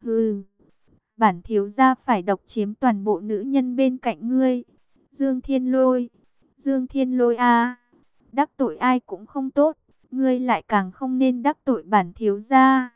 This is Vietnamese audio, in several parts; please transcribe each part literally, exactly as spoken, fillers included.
Hừ, bản thiếu gia phải độc chiếm toàn bộ nữ nhân bên cạnh ngươi. Dương Thiên Lôi, Dương Thiên Lôi a, đắc tội ai cũng không tốt, ngươi lại càng không nên đắc tội bản thiếu gia.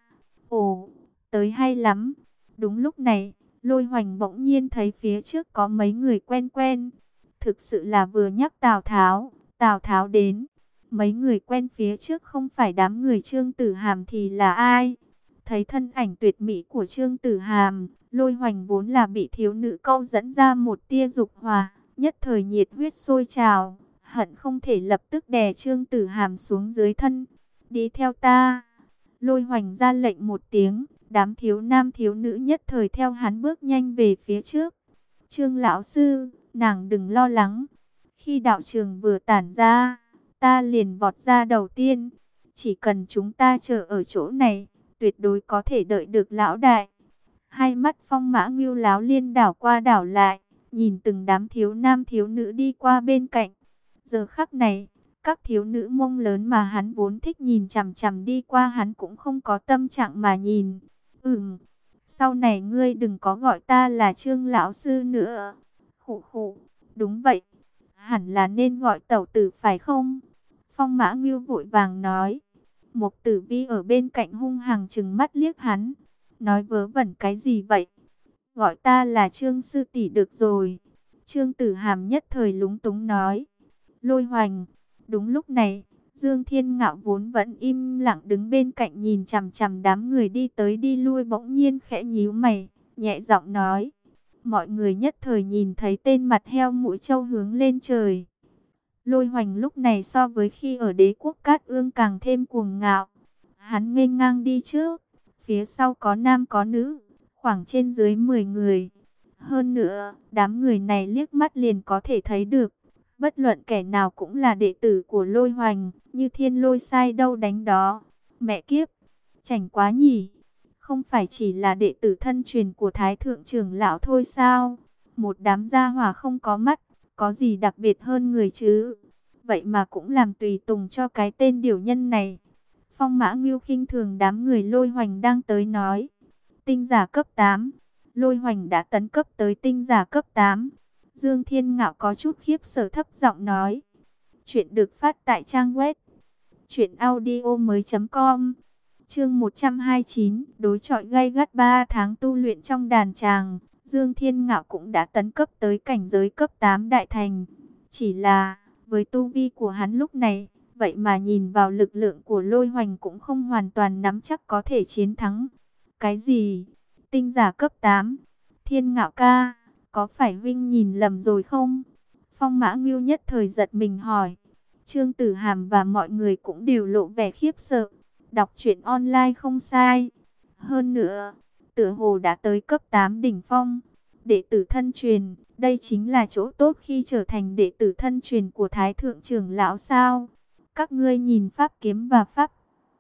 Ồ, tới hay lắm. Đúng lúc này, Lôi Hoành bỗng nhiên thấy phía trước có mấy người quen quen. Thực sự là vừa nhắc Tào Tháo, Tào Tháo đến. Mấy người quen phía trước không phải đám người Trương Tử Hàm thì là ai? Thấy thân ảnh tuyệt mỹ của Trương Tử Hàm, Lôi Hoành vốn là bị thiếu nữ câu dẫn ra một tia dục hòa, nhất thời nhiệt huyết sôi trào, hận không thể lập tức đè Trương Tử Hàm xuống dưới thân. Đi theo ta. Lôi Hoành ra lệnh một tiếng, đám thiếu nam thiếu nữ nhất thời theo hắn bước nhanh về phía trước. Trương lão sư, nàng đừng lo lắng. Khi đạo trường vừa tản ra, ta liền vọt ra đầu tiên. Chỉ cần chúng ta chờ ở chỗ này, tuyệt đối có thể đợi được lão đại. Hai mắt Phong Mã Ngưu láo liên đảo qua đảo lại, nhìn từng đám thiếu nam thiếu nữ đi qua bên cạnh. Giờ khắc này, các thiếu nữ mông lớn mà hắn vốn thích nhìn chằm chằm đi qua hắn cũng không có tâm trạng mà nhìn. Ừm, sau này ngươi đừng có gọi ta là Trương lão sư nữa. Khụ khụ, đúng vậy, hẳn là nên gọi tẩu tử phải không? Phong Mã Ngưu vội vàng nói. Mục Tử Vi ở bên cạnh hung hăng trừng mắt liếc hắn, nói vớ vẩn cái gì vậy? Gọi ta là Trương sư tỷ được rồi. Trương Tử Hàm nhất thời lúng túng nói. Lôi Hoành. Đúng lúc này, Dương Thiên Ngạo vốn vẫn im lặng đứng bên cạnh nhìn chằm chằm đám người đi tới đi lui bỗng nhiên khẽ nhíu mày, nhẹ giọng nói. Mọi người nhất thời nhìn thấy tên mặt heo mũi trâu hướng lên trời. Lôi Hoành lúc này so với khi ở đế quốc Cát Ương càng thêm cuồng ngạo. Hắn nghênh ngang đi trước, phía sau có nam có nữ, khoảng trên dưới mười người. Hơn nữa, đám người này liếc mắt liền có thể thấy được, bất luận kẻ nào cũng là đệ tử của Lôi Hoành, như thiên lôi sai đâu đánh đó. Mẹ kiếp, chảnh quá nhỉ, không phải chỉ là đệ tử thân truyền của Thái Thượng trưởng lão thôi sao? Một đám gia hỏa không có mắt, có gì đặc biệt hơn người chứ? Vậy mà cũng làm tùy tùng cho cái tên điều nhân này. Phong Mã Ngưu khinh thường đám người Lôi Hoành đang tới nói. Tinh giả cấp tám. Lôi Hoành đã tấn cấp tới tinh giả cấp tám. Dương Thiên Ngạo có chút khiếp sợ thấp giọng nói. Chuyện được phát tại trang web truyện audio mới chấm com. Chương một trăm hai mươi chín, đối chọi gay gắt ba tháng tu luyện trong đàn tràng. Dương Thiên Ngạo cũng đã tấn cấp tới cảnh giới cấp tám đại thành. Chỉ là, với tu vi của hắn lúc này, vậy mà nhìn vào lực lượng của Lôi Hoành cũng không hoàn toàn nắm chắc có thể chiến thắng. Cái gì? Tinh giả cấp tám? Thiên Ngạo ca, có phải Vinh nhìn lầm rồi không? Phong Mã Ngưu nhất thời giật mình hỏi. Trương Tử Hàm và mọi người cũng đều lộ vẻ khiếp sợ. Đọc truyện online không sai. Hơn nữa, tựa hồ đã tới cấp tám đỉnh phong. Đệ tử thân truyền, đây chính là chỗ tốt khi trở thành đệ tử thân truyền của Thái Thượng trưởng lão sao? Các ngươi nhìn pháp kiếm và pháp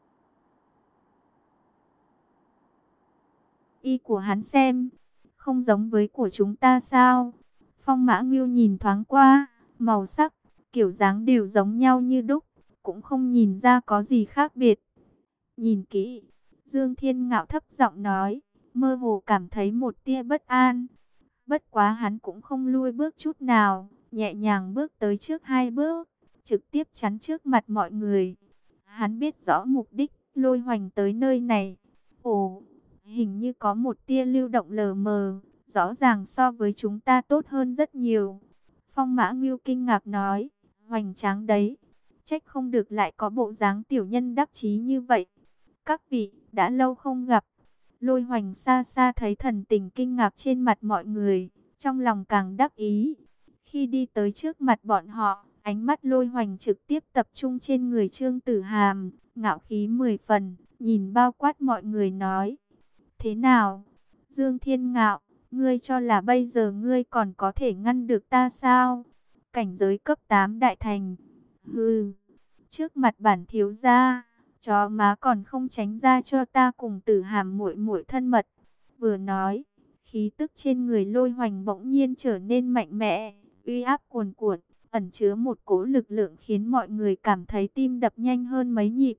y của hắn xem, không giống với của chúng ta sao? Phong Mã Ngưu nhìn thoáng qua, màu sắc, kiểu dáng đều giống nhau như đúc, cũng không nhìn ra có gì khác biệt. Nhìn kỹ, Dương Thiên Ngạo thấp giọng nói, mơ hồ cảm thấy một tia bất an. Bất quá hắn cũng không lui bước chút nào, nhẹ nhàng bước tới trước hai bước, trực tiếp chắn trước mặt mọi người. Hắn biết rõ mục đích Lôi Hoành tới nơi này. Ồ, hình như có một tia lưu động lờ mờ, rõ ràng so với chúng ta tốt hơn rất nhiều. Phong Mã Ngưu kinh ngạc nói, hoành tráng đấy, trách không được lại có bộ dáng tiểu nhân đắc chí như vậy. Các vị, đã lâu không gặp. Lôi Hoành xa xa thấy thần tình kinh ngạc trên mặt mọi người, trong lòng càng đắc ý. Khi đi tới trước mặt bọn họ, ánh mắt Lôi Hoành trực tiếp tập trung trên người Trương Tử Hàm, ngạo khí mười phần, nhìn bao quát mọi người nói. Thế nào? Dương Thiên Ngạo, ngươi cho là bây giờ ngươi còn có thể ngăn được ta sao? Cảnh giới cấp tám đại thành. Hừ, trước mặt bản thiếu gia, chó má còn không tránh ra cho ta cùng Tử Hàm muội muội thân mật. Vừa nói, khí tức trên người Lôi Hoành bỗng nhiên trở nên mạnh mẽ, uy áp cuồn cuộn, ẩn chứa một cỗ lực lượng khiến mọi người cảm thấy tim đập nhanh hơn mấy nhịp.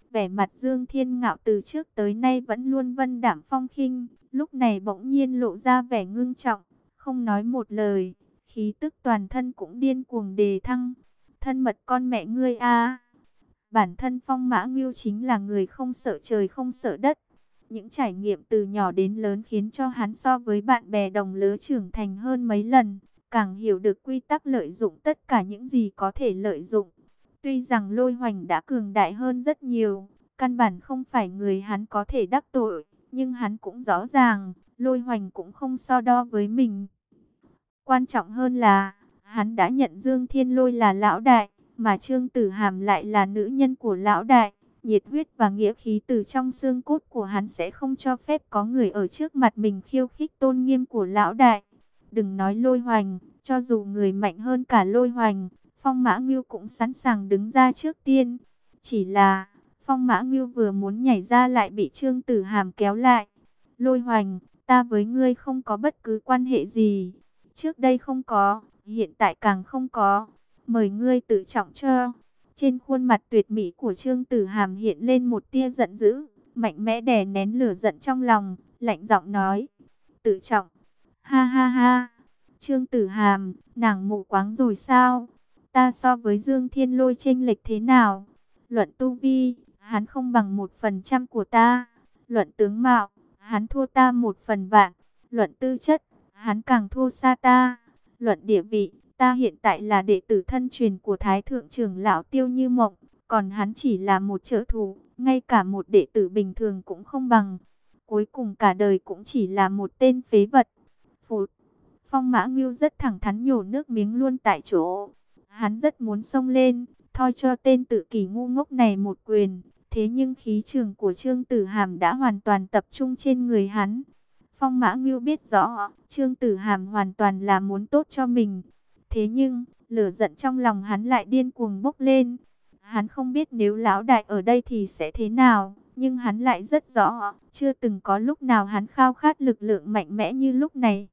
Vẻ mặt Dương Thiên Ngạo từ trước tới nay vẫn luôn vân đảm phong khinh, lúc này bỗng nhiên lộ ra vẻ ngưng trọng, không nói một lời, khí tức toàn thân cũng điên cuồng đề thăng. Thân mật con mẹ ngươi a! Bản thân Phong Mã Ngưu chính là người không sợ trời không sợ đất. Những trải nghiệm từ nhỏ đến lớn khiến cho hắn so với bạn bè đồng lứa trưởng thành hơn mấy lần, càng hiểu được quy tắc lợi dụng tất cả những gì có thể lợi dụng. Tuy rằng Lôi Hoành đã cường đại hơn rất nhiều, căn bản không phải người hắn có thể đắc tội, nhưng hắn cũng rõ ràng, Lôi Hoành cũng không so đo với mình. Quan trọng hơn là, hắn đã nhận Dương Thiên Lôi là lão đại, mà Trương Tử Hàm lại là nữ nhân của lão đại. Nhiệt huyết và nghĩa khí từ trong xương cốt của hắn sẽ không cho phép có người ở trước mặt mình khiêu khích tôn nghiêm của lão đại. Đừng nói Lôi Hoành, cho dù người mạnh hơn cả Lôi Hoành, Phong Mã Ngưu cũng sẵn sàng đứng ra trước tiên. Chỉ là, Phong Mã Ngưu vừa muốn nhảy ra lại bị Trương Tử Hàm kéo lại. Lôi Hoành, ta với ngươi không có bất cứ quan hệ gì. Trước đây không có, hiện tại càng không có. Mời ngươi tự trọng cho. Trên khuôn mặt tuyệt mỹ của Trương Tử Hàm hiện lên một tia giận dữ, mạnh mẽ đè nén lửa giận trong lòng, lạnh giọng nói. Tự trọng. Ha ha ha. Trương Tử Hàm, nàng mù quáng rồi sao? Ta so với Dương Thiên Lôi chênh lệch thế nào? Luận tu vi, hắn không bằng một phần trăm của ta. Luận tướng mạo, hắn thua ta một phần vạn. Luận tư chất, hắn càng thua xa ta. Luận địa vị, ta hiện tại là đệ tử thân truyền của Thái Thượng trưởng lão Tiêu Như Mộng, còn hắn chỉ là một trợ thủ, ngay cả một đệ tử bình thường cũng không bằng. Cuối cùng cả đời cũng chỉ là một tên phế vật. Phụt! Phong Mã Ngưu rất thẳng thắn nhổ nước miếng luôn tại chỗ. Hắn rất muốn xông lên, thoi cho tên tự kỷ ngu ngốc này một quyền. Thế nhưng khí trường của Trương Tử Hàm đã hoàn toàn tập trung trên người hắn. Phong Mã Ngưu biết rõ, Trương Tử Hàm hoàn toàn là muốn tốt cho mình. Thế nhưng, lửa giận trong lòng hắn lại điên cuồng bốc lên. Hắn không biết nếu lão đại ở đây thì sẽ thế nào, nhưng hắn lại rất rõ, chưa từng có lúc nào hắn khao khát lực lượng mạnh mẽ như lúc này.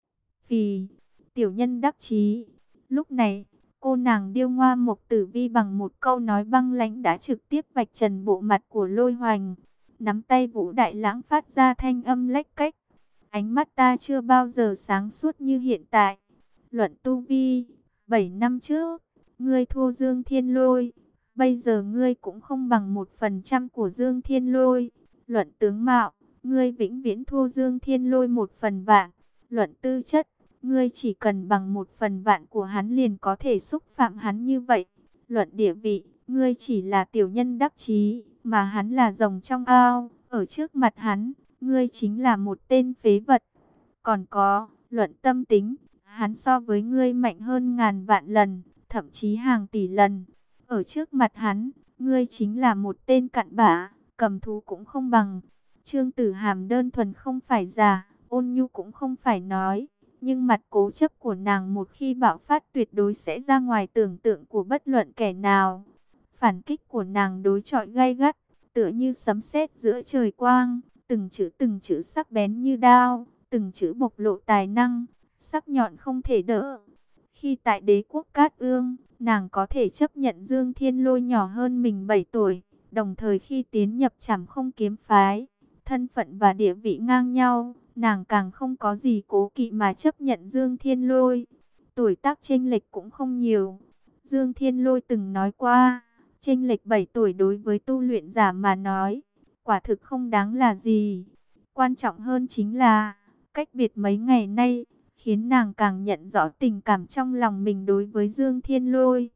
Vì, tiểu nhân đắc chí. Lúc này, cô nàng điêu ngoa Mộc Tử Vi bằng một câu nói băng lãnh đã trực tiếp vạch trần bộ mặt của Lôi Hoành. Nắm tay Vũ Đại Lãng phát ra thanh âm lách cách. Ánh mắt ta chưa bao giờ sáng suốt như hiện tại. Luận tu vi, bảy năm trước, ngươi thua Dương Thiên Lôi. Bây giờ ngươi cũng không bằng một phần trăm của Dương Thiên Lôi. Luận tướng mạo, ngươi vĩnh viễn thua Dương Thiên Lôi một phần vạn. Luận tư chất, ngươi chỉ cần bằng một phần vạn của hắn liền có thể xúc phạm hắn như vậy. Luận địa vị, ngươi chỉ là tiểu nhân đắc chí, mà hắn là rồng trong ao. Ở trước mặt hắn, ngươi chính là một tên phế vật. Còn có, luận tâm tính, hắn so với ngươi mạnh hơn ngàn vạn lần, thậm chí hàng tỷ lần. Ở trước mặt hắn, ngươi chính là một tên cặn bã, cầm thú cũng không bằng. Trương Tử Hàm đơn thuần không phải già, ôn nhu cũng không phải nói. Nhưng mặt cố chấp của nàng một khi bạo phát tuyệt đối sẽ ra ngoài tưởng tượng của bất luận kẻ nào. Phản kích của nàng đối chọi gay gắt, tựa như sấm sét giữa trời quang, từng chữ từng chữ sắc bén như đao, từng chữ bộc lộ tài năng, sắc nhọn không thể đỡ. Khi tại đế quốc Cát Ương, nàng có thể chấp nhận Dương Thiên Lôi nhỏ hơn mình bảy tuổi, đồng thời khi tiến nhập Trảm Không kiếm phái, thân phận và địa vị ngang nhau, nàng càng không có gì cố kỵ mà chấp nhận Dương Thiên Lôi. Tuổi tác chênh lệch cũng không nhiều. Dương Thiên Lôi từng nói qua, chênh lệch bảy tuổi đối với tu luyện giả mà nói, quả thực không đáng là gì. Quan trọng hơn chính là, cách biệt mấy ngày nay, khiến nàng càng nhận rõ tình cảm trong lòng mình đối với Dương Thiên Lôi.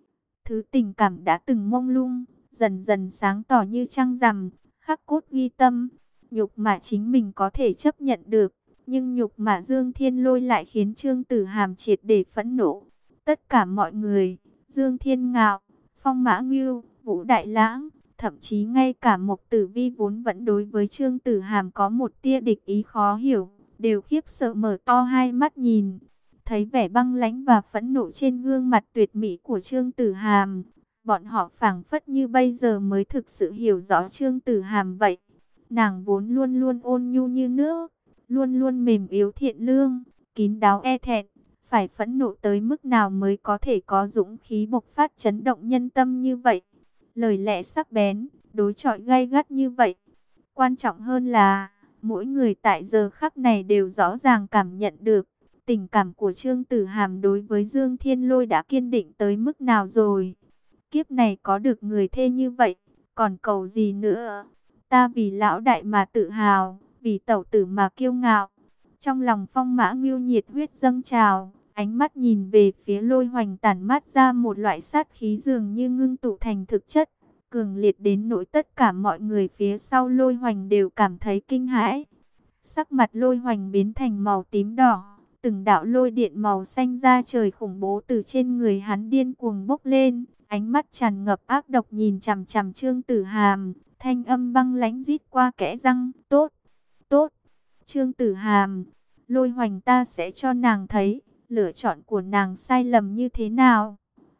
Thứ tình cảm đã từng mông lung, dần dần sáng tỏ như trăng rằm, khắc cốt ghi tâm. Nhục mạ chính mình có thể chấp nhận được, nhưng nhục mạ Dương Thiên Lôi lại khiến Trương Tử Hàm triệt để phẫn nộ. Tất cả mọi người, Dương Thiên Ngạo, Phong Mã Ngưu, Vũ Đại Lãng, thậm chí ngay cả Mộc Tử Vi vốn vẫn đối với Trương Tử Hàm có một tia địch ý khó hiểu, đều khiếp sợ mở to hai mắt nhìn. Thấy vẻ băng lãnh và phẫn nộ trên gương mặt tuyệt mỹ của Trương Tử Hàm, bọn họ phảng phất như bây giờ mới thực sự hiểu rõ Trương Tử Hàm vậy. Nàng vốn luôn luôn ôn nhu như nước, luôn luôn mềm yếu thiện lương, kín đáo e thẹn, phải phẫn nộ tới mức nào mới có thể có dũng khí bộc phát chấn động nhân tâm như vậy. Lời lẽ sắc bén, đối chọi gay gắt như vậy. Quan trọng hơn là, mỗi người tại giờ khắc này đều rõ ràng cảm nhận được, tình cảm của Trương Tử Hàm đối với Dương Thiên Lôi đã kiên định tới mức nào rồi. Kiếp này có được người thê như vậy, còn cầu gì nữa? Ta vì lão đại mà tự hào, vì tẩu tử mà kiêu ngạo. Trong lòng Phong Mã Ngưu nhiệt huyết dâng trào, ánh mắt nhìn về phía Lôi Hoành tản mát ra một loại sát khí dường như ngưng tụ thành thực chất, cường liệt đến nỗi tất cả mọi người phía sau Lôi Hoành đều cảm thấy kinh hãi. Sắc mặt Lôi Hoành biến thành màu tím đỏ, từng đạo lôi điện màu xanh ra trời khủng bố từ trên người hắn điên cuồng bốc lên, ánh mắt tràn ngập ác độc nhìn chằm chằm Trương Tử Hàm, thanh âm băng lãnh rít qua kẽ răng, "Tốt, tốt, Trương Tử Hàm, Lôi Hoành ta sẽ cho nàng thấy, lựa chọn của nàng sai lầm như thế nào.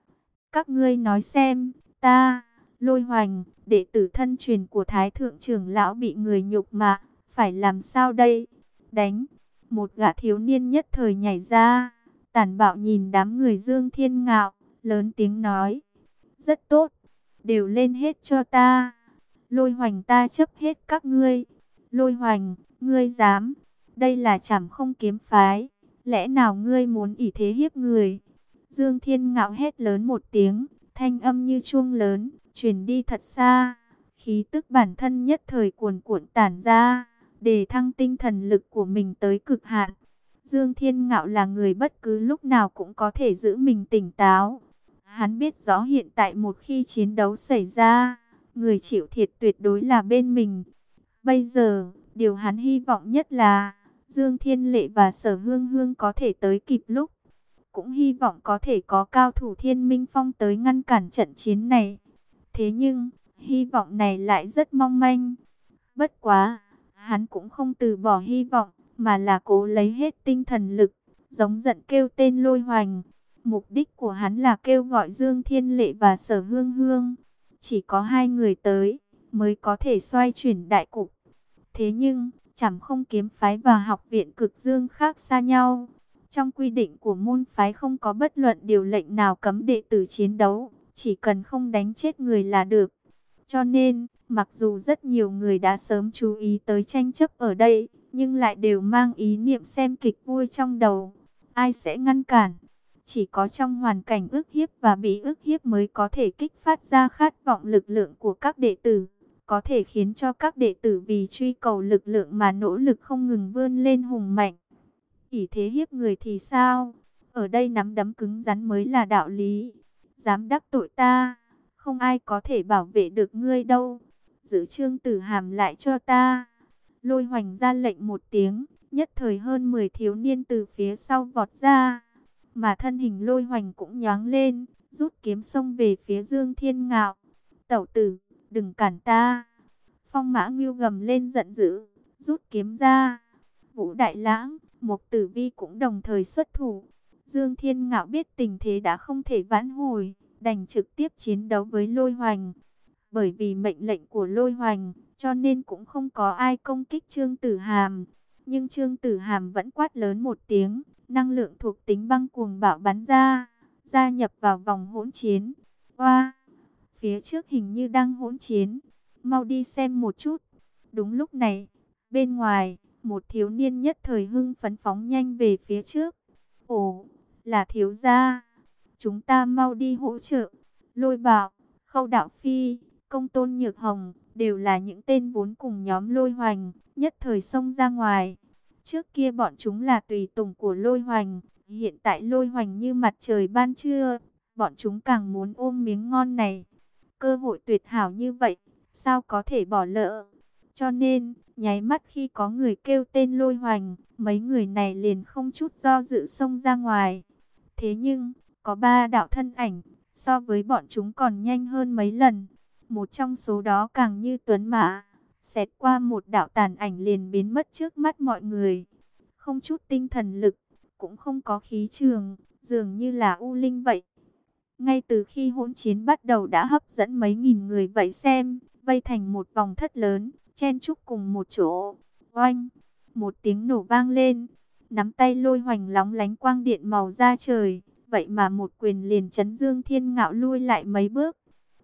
Các ngươi nói xem, ta, Lôi Hoành, đệ tử thân truyền của Thái Thượng trưởng lão bị người nhục mạ, phải làm sao đây?" Đánh! Một gã thiếu niên nhất thời nhảy ra, tàn bạo nhìn đám người Dương Thiên Ngạo, lớn tiếng nói, "Rất tốt, đều lên hết cho ta. Lôi Hoành ta chấp hết các ngươi. Lôi Hoành, ngươi dám? Đây là Trảm Không kiếm phái, lẽ nào ngươi muốn ỷ thế hiếp người?" Dương Thiên Ngạo hét lớn một tiếng, thanh âm như chuông lớn, truyền đi thật xa, khí tức bản thân nhất thời cuồn cuộn tản ra, để thăng tinh thần lực của mình tới cực hạn. Dương Thiên Ngạo là người bất cứ lúc nào cũng có thể giữ mình tỉnh táo. Hắn biết rõ hiện tại một khi chiến đấu xảy ra, người chịu thiệt tuyệt đối là bên mình. Bây giờ, điều hắn hy vọng nhất là Dương Thiên Lệ và Sở Hương Hương có thể tới kịp lúc. Cũng hy vọng có thể có cao thủ Thiên Minh Phong tới ngăn cản trận chiến này. Thế nhưng, hy vọng này lại rất mong manh. Bất quá, hắn cũng không từ bỏ hy vọng, mà là cố lấy hết tinh thần lực, giống giận kêu tên Lôi Hoành. Mục đích của hắn là kêu gọi Dương Thiên Lệ và Sở Hương Hương. Chỉ có hai người tới, mới có thể xoay chuyển đại cục. Thế nhưng, Trảm Không kiếm phái và Học viện Cực Dương khác xa nhau. Trong quy định của môn phái không có bất luận điều lệnh nào cấm đệ tử chiến đấu, chỉ cần không đánh chết người là được. Cho nên, mặc dù rất nhiều người đã sớm chú ý tới tranh chấp ở đây, nhưng lại đều mang ý niệm xem kịch vui trong đầu. Ai sẽ ngăn cản? Chỉ có trong hoàn cảnh ức hiếp và bị ức hiếp mới có thể kích phát ra khát vọng lực lượng của các đệ tử, có thể khiến cho các đệ tử vì truy cầu lực lượng mà nỗ lực không ngừng vươn lên hùng mạnh. Ỷ thế hiếp người thì sao? Ở đây nắm đấm cứng rắn mới là đạo lý. Dám đắc tội ta, không ai có thể bảo vệ được ngươi đâu. Giữ Trương Tử Hàm lại cho ta. Lôi Hoành ra lệnh một tiếng, nhất thời hơn mười thiếu niên từ phía sau vọt ra. Mà thân hình Lôi Hoành cũng nhoáng lên, rút kiếm xông về phía Dương Thiên Ngạo. "Tẩu tử, đừng cản ta!" Phong Mã Ngưu gầm lên giận dữ, rút kiếm ra. Vũ Đại Lãng, Mục Tử Vi cũng đồng thời xuất thủ. Dương Thiên Ngạo biết tình thế đã không thể vãn hồi, đành trực tiếp chiến đấu với Lôi Hoành. Bởi vì mệnh lệnh của Lôi Hoành, cho nên cũng không có ai công kích Trương Tử Hàm. Nhưng Trương Tử Hàm vẫn quát lớn một tiếng, năng lượng thuộc tính băng cuồng bạo bắn ra, gia nhập vào vòng hỗn chiến. Oa, phía trước hình như đang hỗn chiến, mau đi xem một chút. Đúng lúc này, bên ngoài, một thiếu niên nhất thời hưng phấn phóng nhanh về phía trước. Ồ, là thiếu gia, chúng ta mau đi hỗ trợ. Lôi Bạo, Khâu Đạo Phi, Công Tôn Nhược Hồng, đều là những tên vốn cùng nhóm Lôi Hoành, nhất thời xông ra ngoài. Trước kia bọn chúng là tùy tùng của Lôi Hoành, hiện tại Lôi Hoành như mặt trời ban trưa, bọn chúng càng muốn ôm miếng ngon này. Cơ hội tuyệt hảo như vậy, sao có thể bỏ lỡ? Cho nên, nháy mắt khi có người kêu tên Lôi Hoành, mấy người này liền không chút do dự xông ra ngoài. Thế nhưng, có ba đạo thân ảnh, so với bọn chúng còn nhanh hơn mấy lần. Một trong số đó càng như tuấn mã, xẹt qua một đạo tàn ảnh liền biến mất trước mắt mọi người. Không chút tinh thần lực, cũng không có khí trường, dường như là u linh vậy. Ngay từ khi hỗn chiến bắt đầu đã hấp dẫn mấy nghìn người vậy xem, vây thành một vòng thất lớn, chen chúc cùng một chỗ. Oanh! Một tiếng nổ vang lên, nắm tay Lôi Hoành lóng lánh quang điện màu da trời, vậy mà một quyền liền chấn Dương Thiên Ngạo lui lại mấy bước.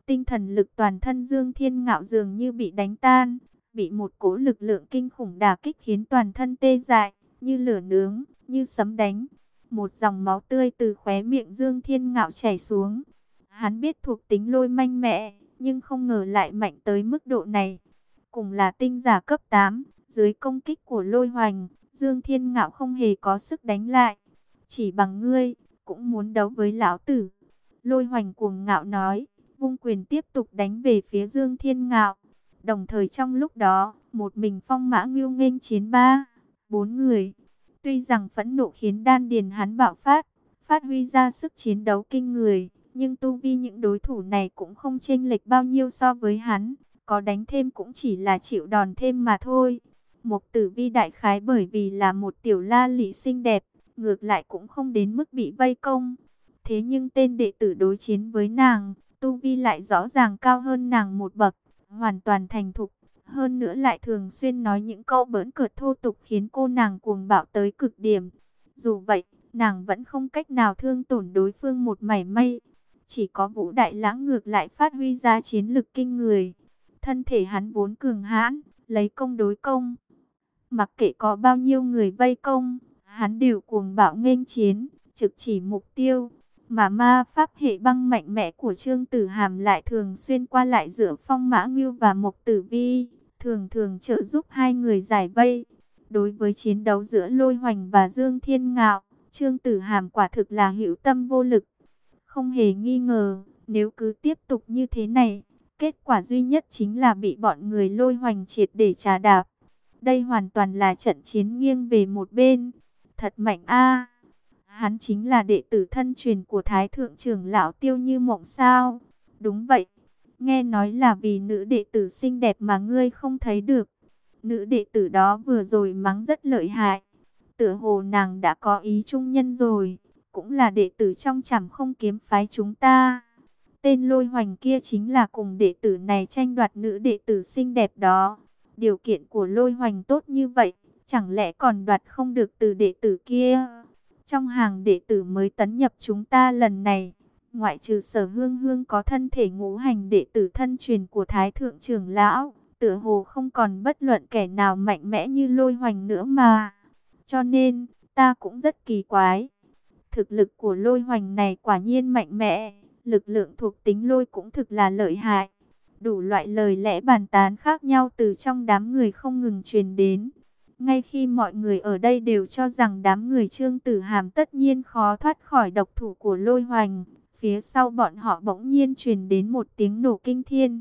tinh thần lực toàn thân Dương Thiên Ngạo dường như bị đánh tan, bị một cỗ lực lượng kinh khủng đả kích khiến toàn thân tê dại, như lửa nướng, như sấm đánh. Một dòng máu tươi từ khóe miệng Dương Thiên Ngạo chảy xuống. Hắn biết thuộc tính lôi mạnh mẽ, nhưng không ngờ lại mạnh tới mức độ này. Cùng là tinh giả cấp tám, dưới công kích của lôi hoành, Dương Thiên Ngạo không hề có sức đánh lại. Chỉ bằng ngươi, cũng muốn đấu với lão tử. Lôi hoành cuồng ngạo nói, vung quyền tiếp tục đánh về phía Dương Thiên Ngạo. Đồng thời trong lúc đó, một mình Phong Mã Ngưu nghênh chiến ba, bốn người. Tuy rằng phẫn nộ khiến đan điền hắn bạo phát, phát huy ra sức chiến đấu kinh người, nhưng tu vi những đối thủ này cũng không chênh lệch bao nhiêu so với hắn. Có đánh thêm cũng chỉ là chịu đòn thêm mà thôi. Mộc Tử Vi đại khái bởi vì là một tiểu la lị xinh đẹp, ngược lại cũng không đến mức bị vây công. Thế nhưng tên đệ tử đối chiến với nàng, tu vi lại rõ ràng cao hơn nàng một bậc, hoàn toàn thành thục. Hơn nữa lại thường xuyên nói những câu bỡn cợt thô tục khiến cô nàng cuồng bạo tới cực điểm. Dù vậy, nàng vẫn không cách nào thương tổn đối phương một mảy may. Chỉ có Vũ Đại Lãng ngược lại phát huy ra chiến lực kinh người. Thân thể hắn vốn cường hãn, lấy công đối công. Mặc kệ có bao nhiêu người vây công, hắn đều cuồng bạo nghênh chiến, trực chỉ mục tiêu. Mà ma pháp hệ băng mạnh mẽ của Trương Tử Hàm lại thường xuyên qua lại giữa Phong Mã Ngưu và Mộc Tử Vi, thường thường trợ giúp hai người giải vây. Đối với chiến đấu giữa Lôi Hoành và Dương Thiên Ngạo, Trương Tử Hàm quả thực là hữu tâm vô lực. Không hề nghi ngờ, nếu cứ tiếp tục như thế này, kết quả duy nhất chính là bị bọn người Lôi Hoành triệt để trà đạp. Đây hoàn toàn là trận chiến nghiêng về một bên. Thật mạnh a! Hắn chính là đệ tử thân truyền của Thái Thượng trưởng lão Tiêu Như Mộng sao? Đúng vậy. Nghe nói là vì nữ đệ tử xinh đẹp mà ngươi không thấy được. Nữ đệ tử đó vừa rồi mắng rất lợi hại. Tựa hồ nàng đã có ý trung nhân rồi. Cũng là đệ tử trong Trảm Không Kiếm phái chúng ta. Tên Lôi Hoành kia chính là cùng đệ tử này tranh đoạt nữ đệ tử xinh đẹp đó. Điều kiện của Lôi Hoành tốt như vậy, chẳng lẽ còn đoạt không được từ đệ tử kia? Trong hàng đệ tử mới tấn nhập chúng ta lần này, ngoại trừ Sở Hương Hương có thân thể ngũ hành đệ tử thân truyền của Thái Thượng trưởng lão, tựa hồ không còn bất luận kẻ nào mạnh mẽ như Lôi Hoành nữa mà. Cho nên, ta cũng rất kỳ quái. Thực lực của Lôi Hoành này quả nhiên mạnh mẽ, lực lượng thuộc tính lôi cũng thực là lợi hại. Đủ loại lời lẽ bàn tán khác nhau từ trong đám người không ngừng truyền đến. Ngay khi mọi người ở đây đều cho rằng đám người Trương Tử Hàm tất nhiên khó thoát khỏi độc thủ của Lôi Hoành, phía sau bọn họ bỗng nhiên truyền đến một tiếng nổ kinh thiên.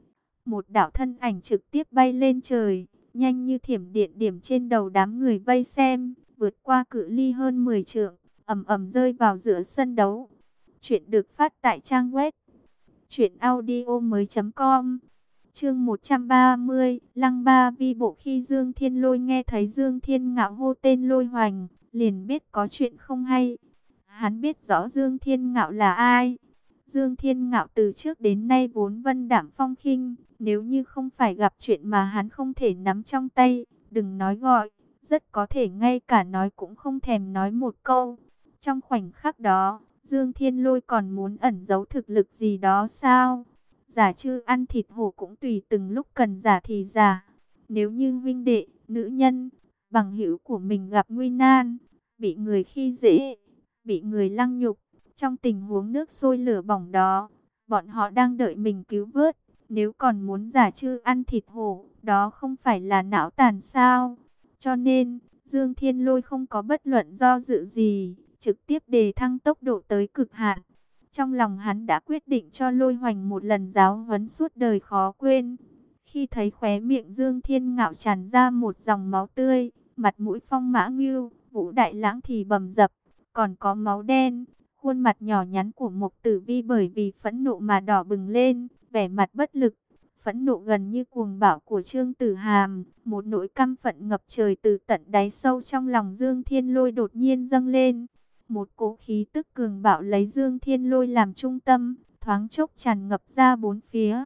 Một đạo thân ảnh trực tiếp bay lên trời, nhanh như thiểm điện điểm trên đầu đám người vây xem, vượt qua cự ly hơn mười trượng, ầm ầm rơi vào giữa sân đấu. Chuyện được phát tại trang web truyện audio mới chấm com. Chương một trăm ba mươi, Lăng Ba Vi Bộ. Khi Dương Thiên Lôi nghe thấy Dương Thiên Ngạo hô tên Lôi Hoành, liền biết có chuyện không hay. Hắn biết rõ Dương Thiên Ngạo là ai. Dương Thiên Ngạo từ trước đến nay vốn vân đạm phong khinh, nếu như không phải gặp chuyện mà hắn không thể nắm trong tay, đừng nói gọi, rất có thể ngay cả nói cũng không thèm nói một câu. Trong khoảnh khắc đó, Dương Thiên Lôi còn muốn ẩn giấu thực lực gì đó sao? Giả chư ăn thịt hổ cũng tùy từng lúc cần giả thì giả. Nếu như huynh đệ, nữ nhân, bằng hữu của mình gặp nguy nan, bị người khi dễ, bị người lăng nhục, trong tình huống nước sôi lửa bỏng đó, bọn họ đang đợi mình cứu vớt. Nếu còn muốn giả chư ăn thịt hổ, đó không phải là não tàn sao? Cho nên, Dương Thiên Lôi không có bất luận do dự gì, trực tiếp đề thăng tốc độ tới cực hạn. Trong lòng hắn đã quyết định cho Lôi Hoành một lần giáo huấn suốt đời khó quên. Khi thấy khóe miệng Dương Thiên Ngạo tràn ra một dòng máu tươi, mặt mũi Phong Mã Ngưu, Vũ Đại Lãng thì bầm dập, còn có máu đen. Khuôn mặt nhỏ nhắn của Mộc Tử Vi bởi vì phẫn nộ mà đỏ bừng lên, vẻ mặt bất lực. Phẫn nộ gần như cuồng bạo của Trương Tử Hàm, một nỗi căm phẫn ngập trời từ tận đáy sâu trong lòng Dương Thiên Lôi đột nhiên dâng lên. Một cỗ khí tức cường bạo lấy Dương Thiên Lôi làm trung tâm, thoáng chốc tràn ngập ra bốn phía.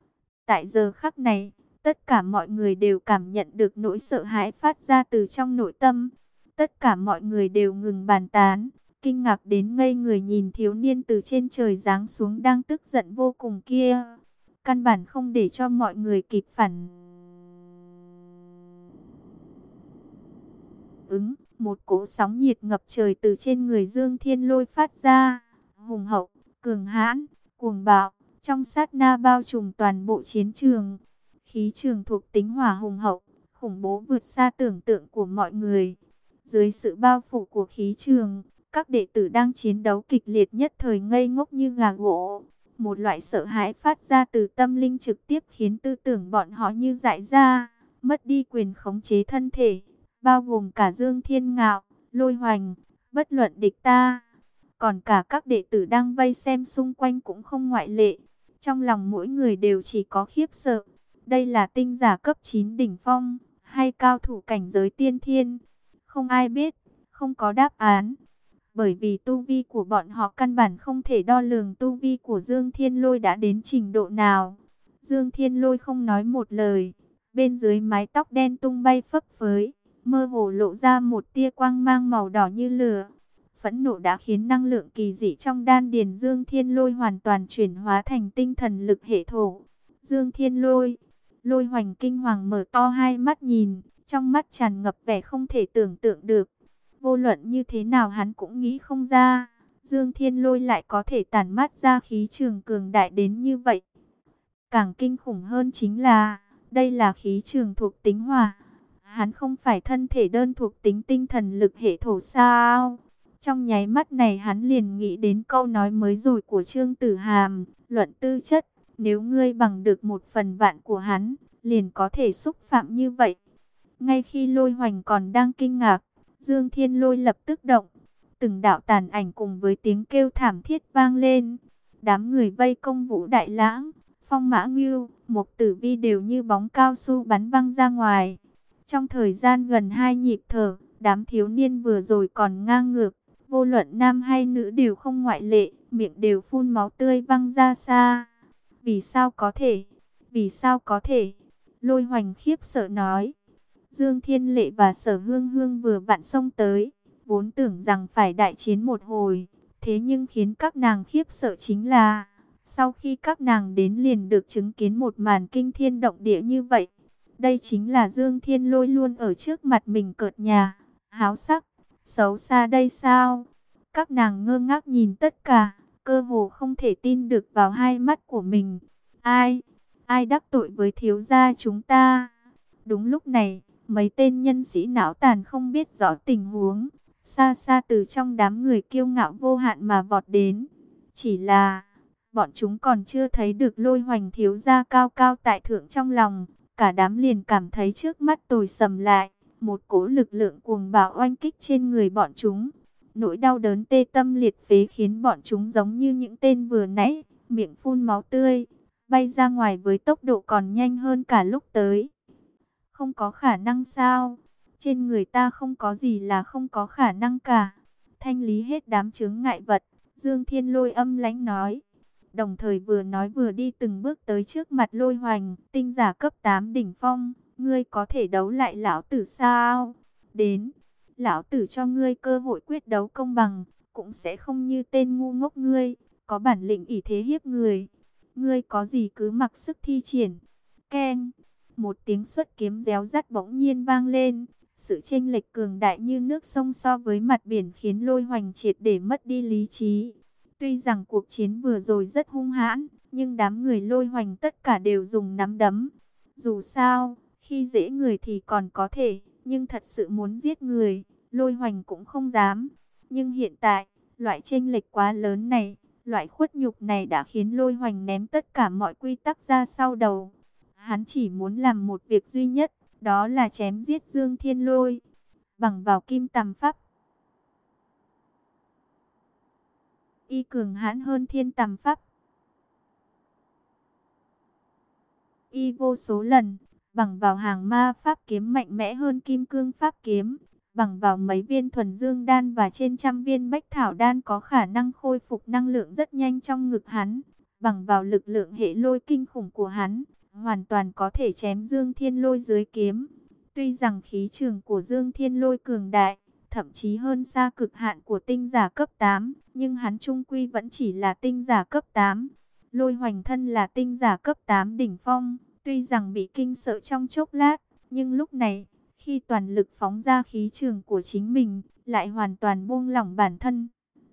Tại giờ khắc này, tất cả mọi người đều cảm nhận được nỗi sợ hãi phát ra từ trong nội tâm. Tất cả mọi người đều ngừng bàn tán, kinh ngạc đến ngây người nhìn thiếu niên từ trên trời giáng xuống đang tức giận vô cùng kia. căn bản không để cho mọi người kịp phản ứng. Một cỗ sóng nhiệt ngập trời từ trên người Dương Thiên Lôi phát ra, hùng hậu, cường hãn, cuồng bạo, trong sát na bao trùm toàn bộ chiến trường. Khí trường thuộc tính hỏa hùng hậu, khủng bố vượt xa tưởng tượng của mọi người. Dưới sự bao phủ của khí trường, các đệ tử đang chiến đấu kịch liệt nhất thời ngây ngốc như gà gỗ. Một loại sợ hãi phát ra từ tâm linh trực tiếp khiến tư tưởng bọn họ như dại ra, mất đi quyền khống chế thân thể, bao gồm cả Dương Thiên Ngạo, Lôi Hoành, bất luận địch ta. Còn cả các đệ tử đang vây xem xung quanh cũng không ngoại lệ. Trong lòng mỗi người đều chỉ có khiếp sợ. Đây là tinh giả cấp chín đỉnh phong, hay cao thủ cảnh giới tiên thiên? Không ai biết, không có đáp án. Bởi vì tu vi của bọn họ căn bản không thể đo lường tu vi của Dương Thiên Lôi đã đến trình độ nào. Dương Thiên Lôi không nói một lời. Bên dưới mái tóc đen tung bay phấp phới, mơ hồ lộ ra một tia quang mang màu đỏ như lửa. Phẫn nộ đã khiến năng lượng kỳ dị trong đan điền Dương Thiên Lôi hoàn toàn chuyển hóa thành tinh thần lực hệ thổ. Dương Thiên Lôi, Lôi Hoành kinh hoàng mở to hai mắt nhìn, trong mắt tràn ngập vẻ không thể tưởng tượng được. Vô luận như thế nào hắn cũng nghĩ không ra, Dương Thiên Lôi lại có thể tản mát ra khí trường cường đại đến như vậy. Càng kinh khủng hơn chính là, đây là khí trường thuộc tính hỏa. Hắn không phải thân thể đơn thuộc tính tinh thần lực hệ thổ sao? Trong nháy mắt này hắn liền nghĩ đến câu nói mới rồi của Trương Tử Hàm, luận tư chất, nếu ngươi bằng được một phần vạn của hắn, liền có thể xúc phạm như vậy. Ngay khi Lôi Hoành còn đang kinh ngạc, Dương Thiên Lôi lập tức động, từng đạo tàn ảnh cùng với tiếng kêu thảm thiết vang lên. Đám người vây công Vũ Đại Lãng, Phong Mã Ngưu, Mục Tử Vi đều như bóng cao su bắn văng ra ngoài. Trong thời gian gần hai nhịp thở, đám thiếu niên vừa rồi còn ngang ngược, vô luận nam hay nữ đều không ngoại lệ, miệng đều phun máu tươi văng ra xa. Vì sao có thể? Vì sao có thể? Lôi Hoành khiếp sợ nói. Dương Thiên Lệ và Sở Hương Hương vừa vặn xông tới, vốn tưởng rằng phải đại chiến một hồi, thế nhưng khiến các nàng khiếp sợ chính là, sau khi các nàng đến liền được chứng kiến một màn kinh thiên động địa như vậy. Đây chính là Dương Thiên Lôi luôn ở trước mặt mình cợt nhà, háo sắc, xấu xa đây sao? Các nàng ngơ ngác nhìn tất cả, cơ hồ không thể tin được vào hai mắt của mình. Ai? Ai đắc tội với thiếu gia chúng ta? Đúng lúc này, mấy tên nhân sĩ não tàn không biết rõ tình huống, xa xa từ trong đám người kiêu ngạo vô hạn mà vọt đến. Chỉ là, bọn chúng còn chưa thấy được Lôi Hoành thiếu gia cao cao tại thượng trong lòng, cả đám liền cảm thấy trước mắt tối sầm lại, một cỗ lực lượng cuồng bạo oanh kích trên người bọn chúng. Nỗi đau đớn tê tâm liệt phế khiến bọn chúng giống như những tên vừa nãy, miệng phun máu tươi, bay ra ngoài với tốc độ còn nhanh hơn cả lúc tới. Không có khả năng sao? Trên người ta không có gì là không có khả năng cả. Thanh lý hết đám chướng ngại vật, Dương Thiên Lôi âm lãnh nói. Đồng thời vừa nói vừa đi từng bước tới trước mặt Lôi Hoành, tinh giả cấp tám đỉnh phong, ngươi có thể đấu lại lão tử sao? Đến, lão tử cho ngươi cơ hội quyết đấu công bằng, cũng sẽ không như tên ngu ngốc ngươi, có bản lĩnh ỷ thế hiếp người. Ngươi có gì cứ mặc sức thi triển. Keng, một tiếng xuất kiếm réo rắt bỗng nhiên vang lên. Sự chênh lệch cường đại như nước sông so với mặt biển khiến Lôi Hoành triệt để mất đi lý trí. Tuy rằng cuộc chiến vừa rồi rất hung hãn, nhưng đám người Lôi Hoành tất cả đều dùng nắm đấm. Dù sao, khi dễ người thì còn có thể, nhưng thật sự muốn giết người, Lôi Hoành cũng không dám. Nhưng hiện tại, loại chênh lệch quá lớn này, loại khuất nhục này đã khiến Lôi Hoành ném tất cả mọi quy tắc ra sau đầu. Hắn chỉ muốn làm một việc duy nhất, đó là chém giết Dương Thiên Lôi, bằng vào kim tầm pháp. Y cường hãn hơn thiên tầm pháp. Y vô số lần, bằng vào hàng ma pháp kiếm mạnh mẽ hơn kim cương pháp kiếm, bằng vào mấy viên thuần dương đan và trên trăm viên bách thảo đan có khả năng khôi phục năng lượng rất nhanh trong ngực hắn, bằng vào lực lượng hệ lôi kinh khủng của hắn, hoàn toàn có thể chém Dương Thiên Lôi dưới kiếm. Tuy rằng khí trường của Dương Thiên Lôi cường đại, thậm chí hơn xa cực hạn của tinh giả cấp tám, nhưng hắn trung quy vẫn chỉ là tinh giả cấp tám. Lôi Hoành thân là tinh giả cấp tám đỉnh phong, tuy rằng bị kinh sợ trong chốc lát, nhưng lúc này, khi toàn lực phóng ra khí trường của chính mình, lại hoàn toàn buông lỏng bản thân.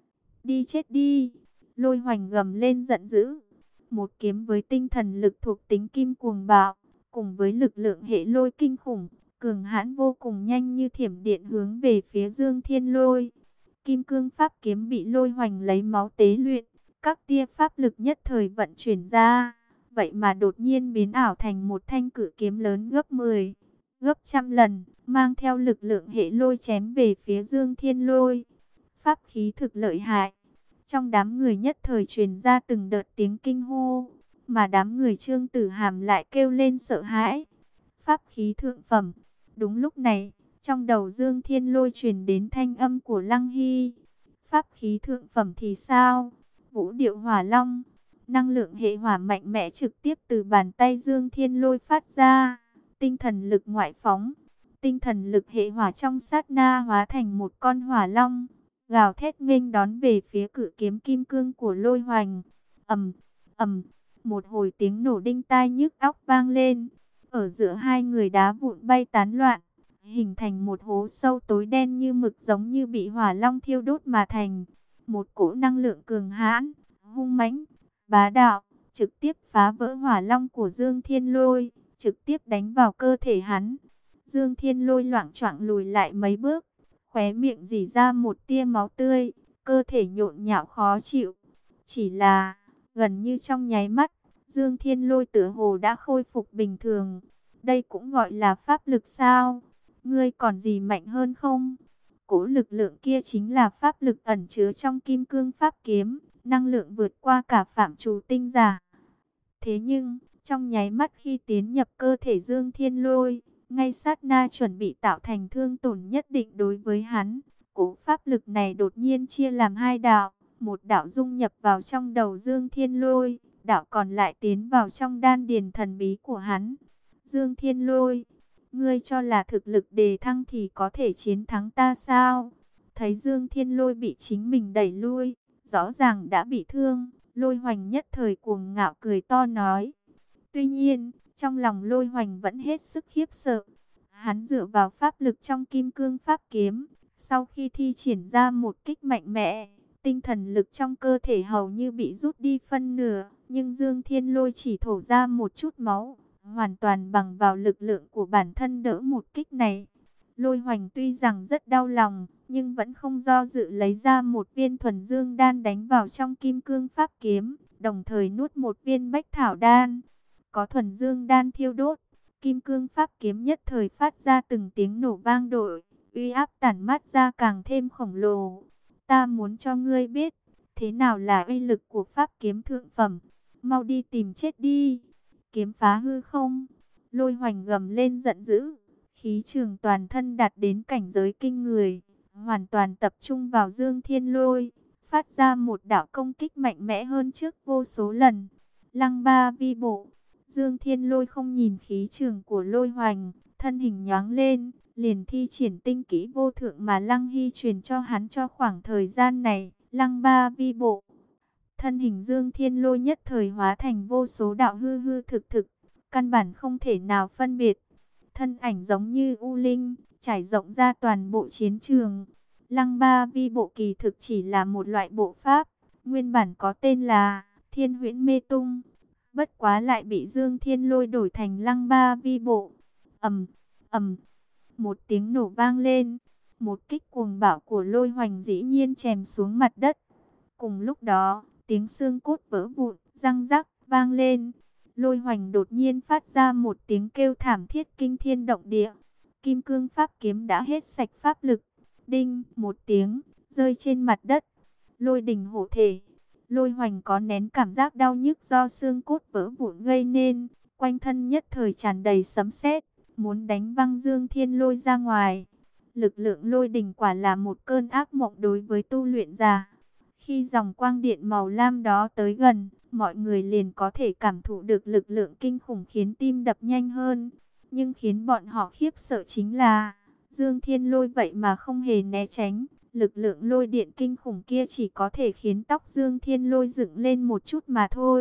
Đi chết đi! Lôi Hoành gầm lên giận dữ. Một kiếm với tinh thần lực thuộc tính kim cuồng bạo, cùng với lực lượng hệ lôi kinh khủng, cường hãn vô cùng, nhanh như thiểm điện hướng về phía Dương Thiên Lôi. Kim cương pháp kiếm bị Lôi Hoành lấy máu tế luyện, các tia pháp lực nhất thời vận chuyển ra, vậy mà đột nhiên biến ảo thành một thanh cự kiếm lớn gấp mười, gấp trăm lần, mang theo lực lượng hệ lôi chém về phía Dương Thiên Lôi. Pháp khí thực lợi hại. Trong đám người nhất thời truyền ra từng đợt tiếng kinh hô, mà đám người Trương Tử Hàm lại kêu lên sợ hãi. Pháp khí thượng phẩm. Đúng lúc này, trong đầu Dương Thiên Lôi truyền đến thanh âm của Lăng Hy. Pháp khí thượng phẩm thì sao? Vũ điệu hỏa long, năng lượng hệ hỏa mạnh mẽ trực tiếp từ bàn tay Dương Thiên Lôi phát ra. Tinh thần lực ngoại phóng, tinh thần lực hệ hỏa trong sát na hóa thành một con hỏa long, gào thét nghênh đón về phía cự kiếm kim cương của Lôi Hoành. Ầm, ầm, một hồi tiếng nổ đinh tai nhức óc vang lên. Ở giữa hai người đá vụn bay tán loạn, hình thành một hố sâu tối đen như mực, giống như bị hỏa long thiêu đốt mà thành. Một cỗ năng lượng cường hãn, hung mãnh, bá đạo, trực tiếp phá vỡ hỏa long của Dương Thiên Lôi, trực tiếp đánh vào cơ thể hắn. Dương Thiên Lôi loạng choạng lùi lại mấy bước, khóe miệng rỉ ra một tia máu tươi, cơ thể nhộn nhạo khó chịu. Chỉ là, gần như trong nháy mắt, Dương Thiên Lôi tựa hồ đã khôi phục bình thường. Đây cũng gọi là pháp lực sao? Ngươi còn gì mạnh hơn không? Cỗ lực lượng kia chính là pháp lực ẩn chứa trong kim cương pháp kiếm, năng lượng vượt qua cả phạm trù tinh giả. Thế nhưng, trong nháy mắt khi tiến nhập cơ thể Dương Thiên Lôi, ngay sát na chuẩn bị tạo thành thương tổn nhất định đối với hắn, cỗ pháp lực này đột nhiên chia làm hai đạo, một đạo dung nhập vào trong đầu Dương Thiên Lôi, đạo còn lại tiến vào trong đan điền thần bí của hắn. Dương Thiên Lôi, ngươi cho là thực lực đề thăng thì có thể chiến thắng ta sao? Thấy Dương Thiên Lôi bị chính mình đẩy lui, rõ ràng đã bị thương, Lôi Hoành nhất thời cuồng ngạo cười to nói. Tuy nhiên, trong lòng Lôi Hoành vẫn hết sức khiếp sợ. Hắn dựa vào pháp lực trong kim cương pháp kiếm, sau khi thi triển ra một kích mạnh mẽ, tinh thần lực trong cơ thể hầu như bị rút đi phân nửa, nhưng Dương Thiên Lôi chỉ thổ ra một chút máu, hoàn toàn bằng vào lực lượng của bản thân đỡ một kích này. Lôi Hoành tuy rằng rất đau lòng, nhưng vẫn không do dự lấy ra một viên thuần dương đan đánh vào trong kim cương pháp kiếm, đồng thời nuốt một viên bách thảo đan. Có thuần dương đan thiêu đốt, kim cương pháp kiếm nhất thời phát ra từng tiếng nổ vang dội, uy áp tản mát ra càng thêm khổng lồ. Ta muốn cho ngươi biết, thế nào là uy lực của pháp kiếm thượng phẩm. Mau đi tìm chết đi. Kiếm phá hư không? Lôi Hoành gầm lên giận dữ. Khí trường toàn thân đạt đến cảnh giới kinh người, hoàn toàn tập trung vào Dương Thiên Lôi, phát ra một đạo công kích mạnh mẽ hơn trước vô số lần. Lăng ba vi bộ. Dương Thiên Lôi không nhìn khí trường của Lôi Hoành, thân hình nhoáng lên, liền thi triển tinh kỹ vô thượng mà Lăng Hy truyền cho hắn cho khoảng thời gian này. Lăng ba vi bộ. Thân hình Dương Thiên Lôi nhất thời hóa thành vô số đạo hư hư thực thực, căn bản không thể nào phân biệt. Thân ảnh giống như u linh, trải rộng ra toàn bộ chiến trường. Lăng ba vi bộ kỳ thực chỉ là một loại bộ pháp, nguyên bản có tên là Thiên Huyễn Mê Tung, bất quá lại bị Dương Thiên Lôi đổi thành Lăng ba vi bộ. Ầm, ầm, một tiếng nổ vang lên, một kích cuồng bạo của Lôi Hoành dĩ nhiên chém xuống mặt đất. Cùng lúc đó, tiếng xương cốt vỡ vụn, răng rắc vang lên. Lôi Hoành đột nhiên phát ra một tiếng kêu thảm thiết kinh thiên động địa. Kim cương pháp kiếm đã hết sạch pháp lực. Đinh, một tiếng, rơi trên mặt đất. Lôi đình hộ thể. Lôi Hoành có nén cảm giác đau nhức do xương cốt vỡ vụn gây nên. Quanh thân nhất thời tràn đầy sấm sét, muốn đánh văng Dương Thiên Lôi ra ngoài. Lực lượng lôi đình quả là một cơn ác mộng đối với tu luyện giả. Khi dòng quang điện màu lam đó tới gần, mọi người liền có thể cảm thụ được lực lượng kinh khủng khiến tim đập nhanh hơn. Nhưng khiến bọn họ khiếp sợ chính là, Dương Thiên Lôi vậy mà không hề né tránh. Lực lượng lôi điện kinh khủng kia chỉ có thể khiến tóc Dương Thiên Lôi dựng lên một chút mà thôi.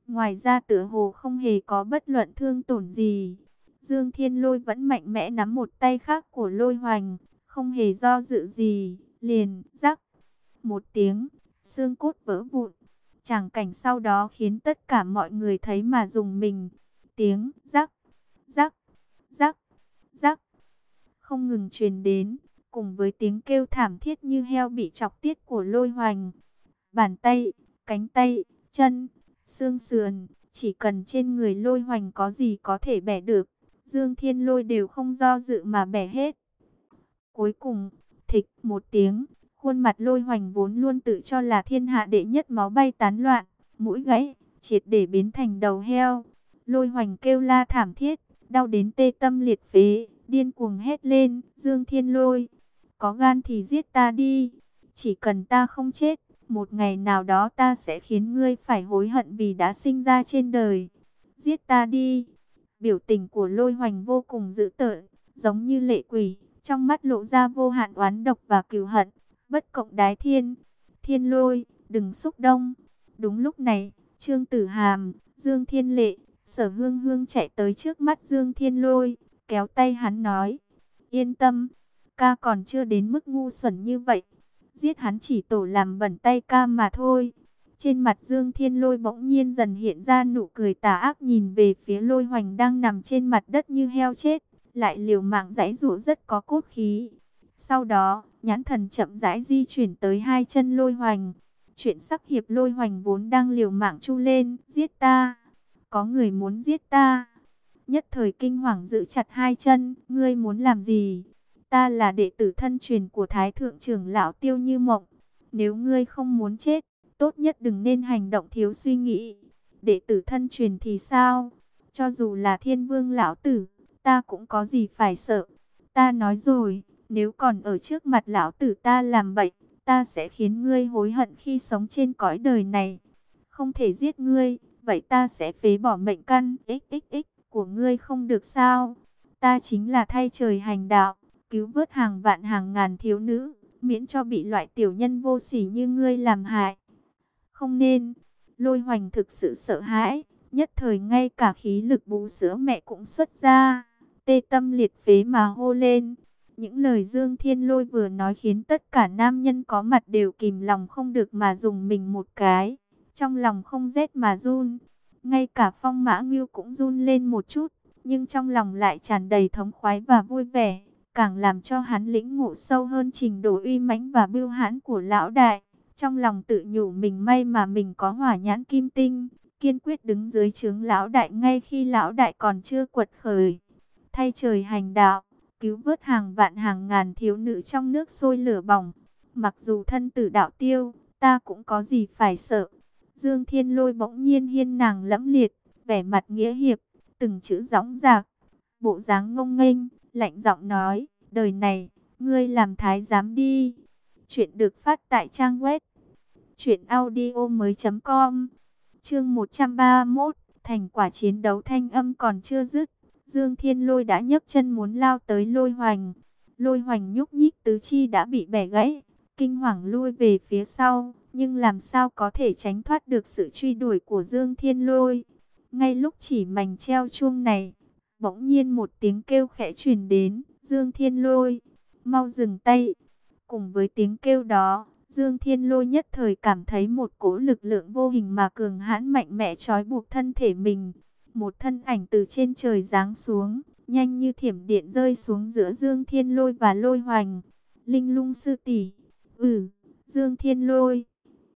Ngoài ra tựa hồ không hề có bất luận thương tổn gì. Dương Thiên Lôi vẫn mạnh mẽ nắm một tay khác của Lôi Hoành, không hề do dự gì, liền rắc một tiếng, xương cốt vỡ vụn. Tràng cảnh sau đó khiến tất cả mọi người thấy mà rùng mình. Tiếng rắc, rắc, rắc, rắc không ngừng truyền đến, cùng với tiếng kêu thảm thiết như heo bị chọc tiết của Lôi Hoành. Bàn tay, cánh tay, chân, xương sườn, chỉ cần trên người Lôi Hoành có gì có thể bẻ được, Dương Thiên Lôi đều không do dự mà bẻ hết. Cuối cùng, thịch một tiếng, khuôn mặt Lôi Hoành vốn luôn tự cho là thiên hạ đệ nhất máu bay tán loạn, mũi gãy, triệt để biến thành đầu heo. Lôi Hoành kêu la thảm thiết, đau đến tê tâm liệt phế, điên cuồng hét lên, Dương Thiên Lôi, có gan thì giết ta đi, chỉ cần ta không chết, một ngày nào đó ta sẽ khiến ngươi phải hối hận vì đã sinh ra trên đời. Giết ta đi. Biểu tình của Lôi Hoành vô cùng dữ tợn, giống như lệ quỷ, trong mắt lộ ra vô hạn oán độc và cừu hận. Bất cộng đái thiên, Thiên Lôi, đừng xúc động. Đúng lúc này, Trương Tử Hàm, Dương Thiên Lệ, Sở Hương Hương chạy tới trước mắt Dương Thiên Lôi, kéo tay hắn nói, yên tâm, ca còn chưa đến mức ngu xuẩn như vậy. Giết hắn chỉ tổ làm bẩn tay ca mà thôi. Trên mặt Dương Thiên Lôi bỗng nhiên dần hiện ra nụ cười tà ác, nhìn về phía Lôi Hoành đang nằm trên mặt đất như heo chết, lại liều mạng giãy giụa rất có cốt khí. Sau đó, nhãn thần chậm rãi di chuyển tới hai chân Lôi Hoành. Chuyện sắc hiệp Lôi Hoành vốn đang liều mạng chu lên, giết ta, có người muốn giết ta. Nhất thời kinh hoàng giữ chặt hai chân, ngươi muốn làm gì? Ta là đệ tử thân truyền của Thái Thượng trưởng lão Tiêu Như Mộng. Nếu ngươi không muốn chết, tốt nhất đừng nên hành động thiếu suy nghĩ. Đệ tử thân truyền thì sao? Cho dù là Thiên Vương lão tử, ta cũng có gì phải sợ. Ta nói rồi, nếu còn ở trước mặt lão tử ta làm bậy, ta sẽ khiến ngươi hối hận khi sống trên cõi đời này. Không thể giết ngươi, vậy ta sẽ phế bỏ mệnh căn xxx của ngươi không được sao? Ta chính là thay trời hành đạo, cứu vớt hàng vạn hàng ngàn thiếu nữ, miễn cho bị loại tiểu nhân vô sỉ như ngươi làm hại. Không nên. Lôi Hoành thực sự sợ hãi, nhất thời ngay cả khí lực bú sữa mẹ cũng xuất ra, tê tâm liệt phế mà hô lên. Những lời Dương Thiên Lôi vừa nói khiến tất cả nam nhân có mặt đều kìm lòng không được mà dùng mình một cái, trong lòng không rét mà run. Ngay cả Phong Mã Ngưu cũng run lên một chút, nhưng trong lòng lại tràn đầy thống khoái và vui vẻ, càng làm cho hắn lĩnh ngộ sâu hơn trình độ uy mãnh và bưu hãn của lão đại. Trong lòng tự nhủ mình may mà mình có hỏa nhãn kim tinh, kiên quyết đứng dưới trướng lão đại ngay khi lão đại còn chưa quật khởi. Thay trời hành đạo, cứu vớt hàng vạn hàng ngàn thiếu nữ trong nước sôi lửa bỏng. Mặc dù thân tử đạo tiêu, ta cũng có gì phải sợ. Dương Thiên Lôi bỗng nhiên hiên nàng lẫm liệt, vẻ mặt nghĩa hiệp, từng chữ dõng dạc, bộ dáng ngông nghênh, lạnh giọng nói, đời này, ngươi làm thái giám đi. Chuyện được phát tại trang web truyện audio mới chấm com. Chương một trăm ba mươi mốt, thành quả chiến đấu thanh âm còn chưa dứt, Dương Thiên Lôi đã nhấc chân muốn lao tới Lôi Hoành. Lôi Hoành nhúc nhích tứ chi đã bị bẻ gãy, kinh hoàng lui về phía sau, nhưng làm sao có thể tránh thoát được sự truy đuổi của Dương Thiên Lôi. Ngay lúc chỉ mảnh treo chuông này, bỗng nhiên một tiếng kêu khẽ truyền đến, Dương Thiên Lôi, mau dừng tay. Cùng với tiếng kêu đó, Dương Thiên Lôi nhất thời cảm thấy một cỗ lực lượng vô hình mà cường hãn mạnh mẽ trói buộc thân thể mình. Một thân ảnh từ trên trời giáng xuống, nhanh như thiểm điện rơi xuống giữa Dương Thiên Lôi và Lôi Hoành. Linh Lung sư tỷ. Ừ, Dương Thiên Lôi.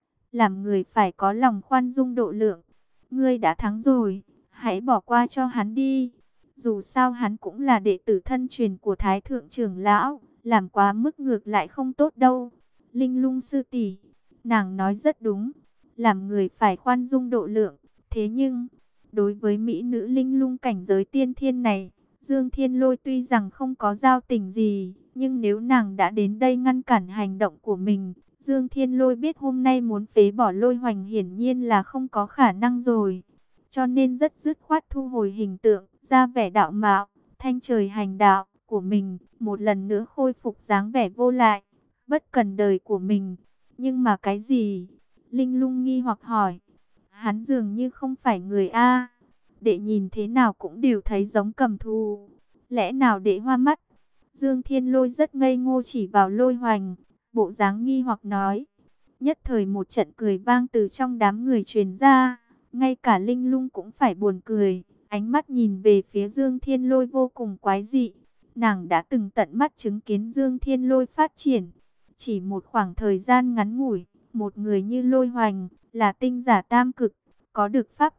Làm người phải có lòng khoan dung độ lượng. Ngươi đã thắng rồi, hãy bỏ qua cho hắn đi. Dù sao hắn cũng là đệ tử thân truyền của Thái Thượng trưởng lão, làm quá mức ngược lại không tốt đâu. Linh Lung sư tỷ, nàng nói rất đúng, làm người phải khoan dung độ lượng. Thế nhưng, đối với mỹ nữ Linh Lung cảnh giới tiên thiên này, Dương Thiên Lôi tuy rằng không có giao tình gì, nhưng nếu nàng đã đến đây ngăn cản hành động của mình, Dương Thiên Lôi biết hôm nay muốn phế bỏ Lôi Hoành hiển nhiên là không có khả năng rồi. Cho nên rất dứt khoát thu hồi hình tượng, ra vẻ đạo mạo, thanh trời hành đạo của mình, một lần nữa khôi phục dáng vẻ vô lại, bất cần đời của mình. Nhưng mà cái gì? Linh Lung nghi hoặc hỏi. Hắn dường như không phải người A. Đệ nhìn thế nào cũng đều thấy giống cầm thú. Lẽ nào đệ hoa mắt? Dương Thiên Lôi rất ngây ngô chỉ vào Lôi Hoành, bộ dáng nghi hoặc nói. Nhất thời một trận cười vang từ trong đám người truyền ra, ngay cả Linh Lung cũng phải buồn cười, ánh mắt nhìn về phía Dương Thiên Lôi vô cùng quái dị. Nàng đã từng tận mắt chứng kiến Dương Thiên Lôi phát triển, chỉ một khoảng thời gian ngắn ngủi, một người như Lôi Hoành, là tinh giả tam cực, có được pháp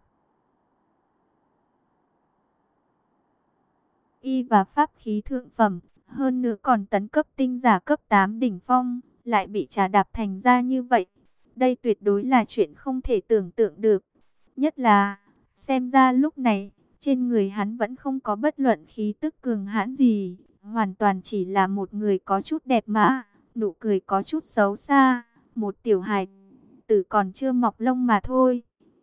y và pháp khí thượng phẩm, hơn nữa còn tấn cấp tinh giả cấp tám đỉnh phong, lại bị trà đạp thành ra như vậy. Đây tuyệt đối là chuyện không thể tưởng tượng được. Nhất là, xem ra lúc này, trên người hắn vẫn không có bất luận khí tức cường hãn gì, hoàn toàn chỉ là một người có chút đẹp mã, nụ cười có chút xấu xa, một tiểu hài tử còn chưa mọc lông mà thôi.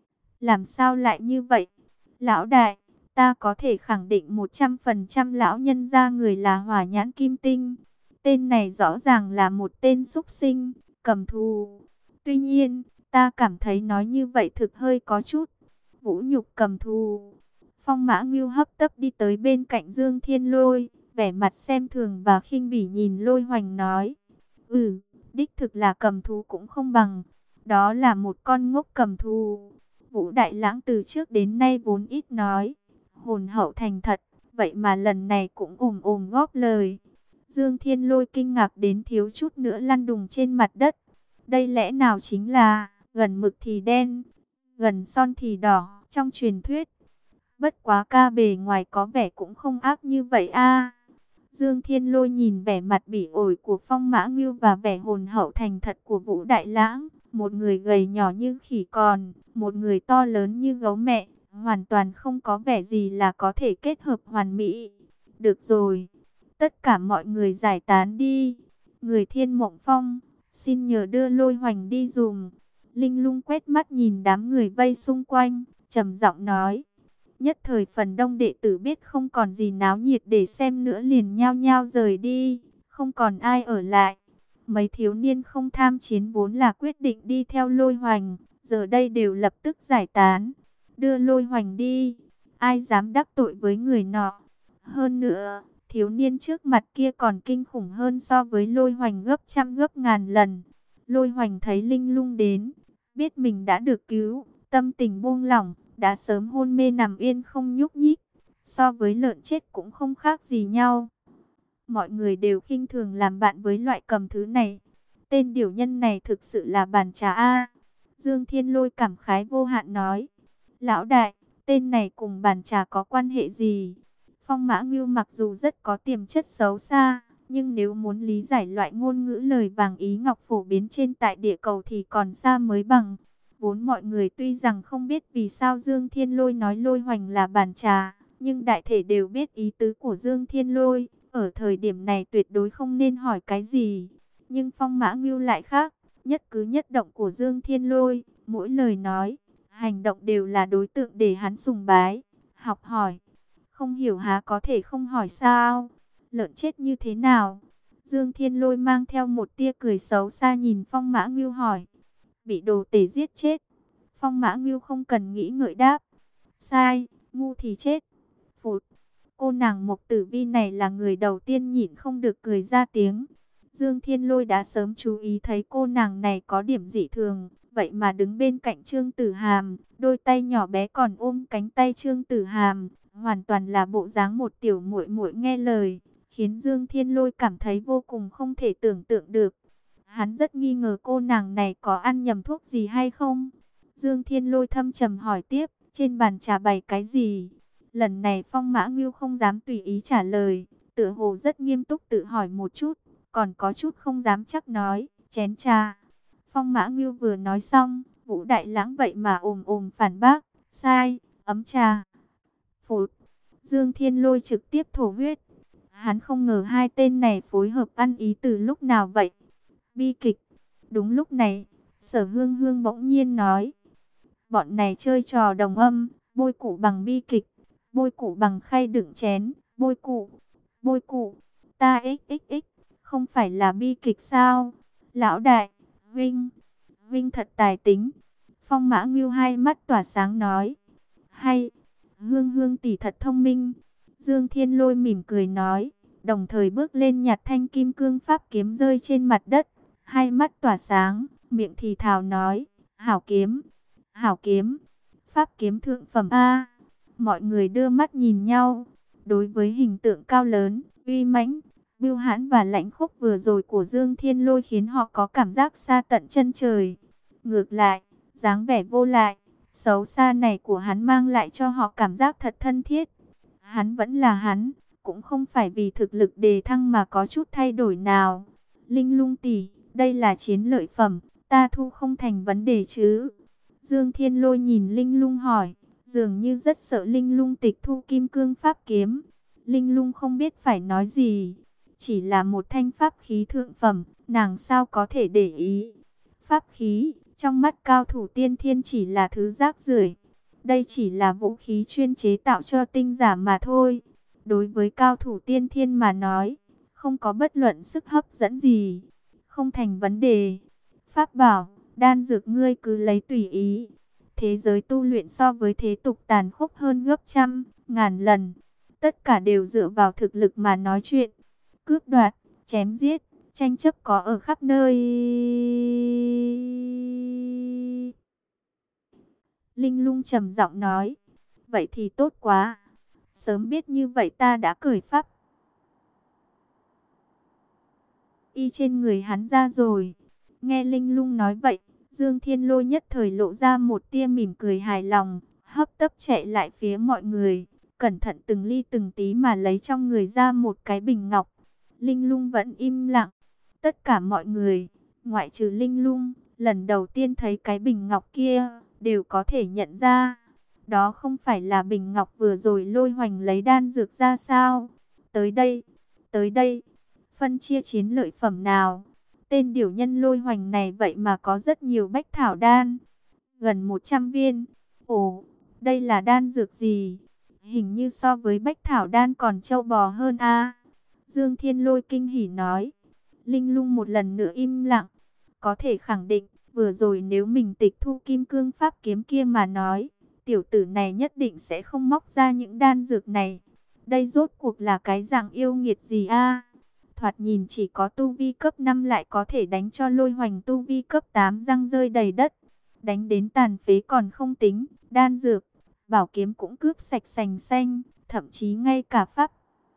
Làm sao lại như vậy? Lão đại, ta có thể khẳng định một trăm phần trăm lão nhân gia người là Hỏa Nhãn Kim Tinh. Tên này rõ ràng là một tên súc sinh, cầm thú. Tuy nhiên, ta cảm thấy nói như vậy thực hơi có chút vũ nhục cầm thú. Phong Mã Ngưu hấp tấp đi tới bên cạnh Dương Thiên Lôi, vẻ mặt xem thường và khinh bỉ nhìn Lôi Hoành nói. Ừ, đích thực là cầm thú cũng không bằng. Đó là một con ngốc cầm thú. Vũ Đại Lãng từ trước đến nay vốn ít nói, hồn hậu thành thật, vậy mà lần này cũng ồm ồm góp lời. Dương Thiên Lôi kinh ngạc đến thiếu chút nữa lăn đùng trên mặt đất. Đây lẽ nào chính là gần mực thì đen, gần son thì đỏ trong truyền thuyết. Bất quá ca bề ngoài có vẻ cũng không ác như vậy a. Dương Thiên Lôi nhìn vẻ mặt bỉ ổi của Phong Mã Ngưu và vẻ hồn hậu thành thật của Vũ Đại Lãng, một người gầy nhỏ như khỉ con, một người to lớn như gấu mẹ, hoàn toàn không có vẻ gì là có thể kết hợp hoàn mỹ. Được rồi, tất cả mọi người giải tán đi. Người Thiên Mộng Phong, xin nhờ đưa Lôi Hoành đi dùm. Linh Lung quét mắt nhìn đám người vây xung quanh, trầm giọng nói. Nhất thời phần đông đệ tử biết không còn gì náo nhiệt để xem nữa liền nhao nhao rời đi, không còn ai ở lại. Mấy thiếu niên không tham chiến vốn là quyết định đi theo Lôi Hoành, giờ đây đều lập tức giải tán. Đưa Lôi Hoành đi, ai dám đắc tội với người nọ. Hơn nữa, thiếu niên trước mặt kia còn kinh khủng hơn so với Lôi Hoành gấp trăm gấp ngàn lần. Lôi Hoành thấy Linh Lung đến, biết mình đã được cứu, tâm tình buông lỏng, đã sớm hôn mê nằm yên không nhúc nhích, so với lợn chết cũng không khác gì nhau. Mọi người đều khinh thường làm bạn với loại cầm thứ này. Tên điểu nhân này thực sự là bàn trà a. Dương Thiên Lôi cảm khái vô hạn nói. Lão đại, tên này cùng bàn trà có quan hệ gì? Phong Mã Ngưu mặc dù rất có tiềm chất xấu xa, nhưng nếu muốn lý giải loại ngôn ngữ lời vàng ý ngọc phổ biến trên tại địa cầu thì còn xa mới bằng. Vốn mọi người tuy rằng không biết vì sao Dương Thiên Lôi nói Lôi Hoành là bàn trà, nhưng đại thể đều biết ý tứ của Dương Thiên Lôi. Ở thời điểm này tuyệt đối không nên hỏi cái gì. Nhưng Phong Mã Ngưu lại khác, nhất cứ nhất động của Dương Thiên Lôi, mỗi lời nói, hành động đều là đối tượng để hắn sùng bái, học hỏi. Không hiểu há có thể không hỏi sao? Lợn chết như thế nào? Dương Thiên Lôi mang theo một tia cười xấu xa nhìn Phong Mã Ngưu hỏi. Bị đồ tể giết chết. Phong Mã Ngưu không cần nghĩ ngợi đáp. Sai, ngu thì chết. Phụt. Cô nàng Mộc Tử Vi này là người đầu tiên nhịn không được cười ra tiếng. Dương Thiên Lôi đã sớm chú ý thấy cô nàng này có điểm dị thường, vậy mà đứng bên cạnh Trương Tử Hàm, đôi tay nhỏ bé còn ôm cánh tay Trương Tử Hàm, hoàn toàn là bộ dáng một tiểu muội muội nghe lời, khiến Dương Thiên Lôi cảm thấy vô cùng không thể tưởng tượng được. Hắn rất nghi ngờ cô nàng này có ăn nhầm thuốc gì hay không. Dương Thiên Lôi thâm trầm hỏi tiếp, trên bàn trà bày cái gì? Lần này Phong Mã Ngưu không dám tùy ý trả lời, tựa hồ rất nghiêm túc tự hỏi một chút, còn có chút không dám chắc nói, chén trà. Phong Mã Ngưu vừa nói xong, Vũ Đại Lãng vậy mà ồm ồm phản bác, sai, ấm trà. Phụt, Dương Thiên Lôi trực tiếp thổ huyết. Hắn không ngờ hai tên này phối hợp ăn ý từ lúc nào vậy. Bi kịch. Đúng lúc này, Sở Hương Hương bỗng nhiên nói, bọn này chơi trò đồng âm, bôi cụ bằng bi kịch. Bôi cụ bằng khay đựng chén, bôi cụ, bôi cụ, ta xxx, không phải là bi kịch sao? Lão đại, Vinh, Vinh thật tài tính. Phong Mã Ngưu hai mắt tỏa sáng nói. Hay, Hương Hương tỷ thật thông minh. Dương Thiên Lôi mỉm cười nói, đồng thời bước lên nhặt thanh kim cương pháp kiếm rơi trên mặt đất. Hai mắt tỏa sáng, miệng thì thào nói, hảo kiếm, hảo kiếm, pháp kiếm thượng phẩm A. Mọi người đưa mắt nhìn nhau. Đối với hình tượng cao lớn, uy mãnh, bưu hãn và lãnh khốc vừa rồi của Dương Thiên Lôi khiến họ có cảm giác xa tận chân trời. Ngược lại, dáng vẻ vô lại, xấu xa này của hắn mang lại cho họ cảm giác thật thân thiết. Hắn vẫn là hắn, cũng không phải vì thực lực đề thăng mà có chút thay đổi nào. Linh Lung tỷ, đây là chiến lợi phẩm, ta thu không thành vấn đề chứ? Dương Thiên Lôi nhìn Linh Lung hỏi, dường như rất sợ Linh Lung tịch thu kim cương pháp kiếm. Linh Lung không biết phải nói gì, chỉ là một thanh pháp khí thượng phẩm, nàng sao có thể để ý. Pháp khí, trong mắt cao thủ tiên thiên chỉ là thứ rác rưởi. Đây chỉ là vũ khí chuyên chế tạo cho tinh giả mà thôi. Đối với cao thủ tiên thiên mà nói, không có bất luận sức hấp dẫn gì. Không thành vấn đề. Pháp bảo, đan dược ngươi cứ lấy tùy ý. Thế giới tu luyện so với thế tục tàn khốc hơn gấp trăm, ngàn lần. Tất cả đều dựa vào thực lực mà nói chuyện. Cướp đoạt, chém giết, tranh chấp có ở khắp nơi. Linh Lung trầm giọng nói, vậy thì tốt quá. Sớm biết như vậy ta đã cởi pháp y trên người hắn ra rồi. Nghe Linh Lung nói vậy, Dương Thiên Lôi nhất thời lộ ra một tia mỉm cười hài lòng, hấp tấp chạy lại phía mọi người, cẩn thận từng ly từng tí mà lấy trong người ra một cái bình ngọc. Linh Lung vẫn im lặng. Tất cả mọi người, ngoại trừ Linh Lung, lần đầu tiên thấy cái bình ngọc kia, đều có thể nhận ra. Đó không phải là bình ngọc vừa rồi Lôi Hoành lấy đan dược ra sao? Tới đây, tới đây, phân chia chiến lợi phẩm nào? Tên điểu nhân Lôi Hoành này vậy mà có rất nhiều bách thảo đan, gần một trăm viên. Ồ, đây là đan dược gì? Hình như so với bách thảo đan còn trâu bò hơn a. Dương Thiên Lôi kinh hỉ nói. Linh Lung một lần nữa im lặng. Có thể khẳng định, vừa rồi nếu mình tịch thu kim cương pháp kiếm kia mà nói, tiểu tử này nhất định sẽ không móc ra những đan dược này. Đây rốt cuộc là cái dạng yêu nghiệt gì a? Thoạt nhìn chỉ có tu vi cấp năm lại có thể đánh cho Lôi Hoành tu vi cấp tám răng rơi đầy đất. Đánh đến tàn phế còn không tính, đan dược, bảo kiếm cũng cướp sạch sành xanh, thậm chí ngay cả pháp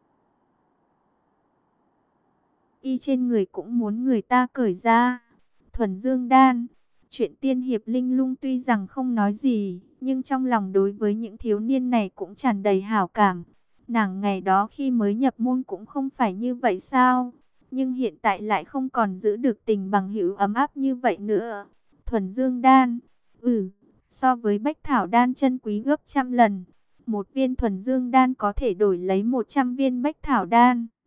y trên người cũng muốn người ta cởi ra. Thuần dương đan. Chuyện tiên hiệp Linh Lung tuy rằng không nói gì, nhưng trong lòng đối với những thiếu niên này cũng tràn đầy hảo cảm. Nàng ngày đó khi mới nhập môn cũng không phải như vậy sao? Nhưng hiện tại lại không còn giữ được tình bằng hữu ấm áp như vậy nữa. Thuần dương đan. Ừ, so với bách thảo đan chân quý gấp trăm lần. Một viên thuần dương đan có thể đổi lấy một trăm viên bách thảo đan.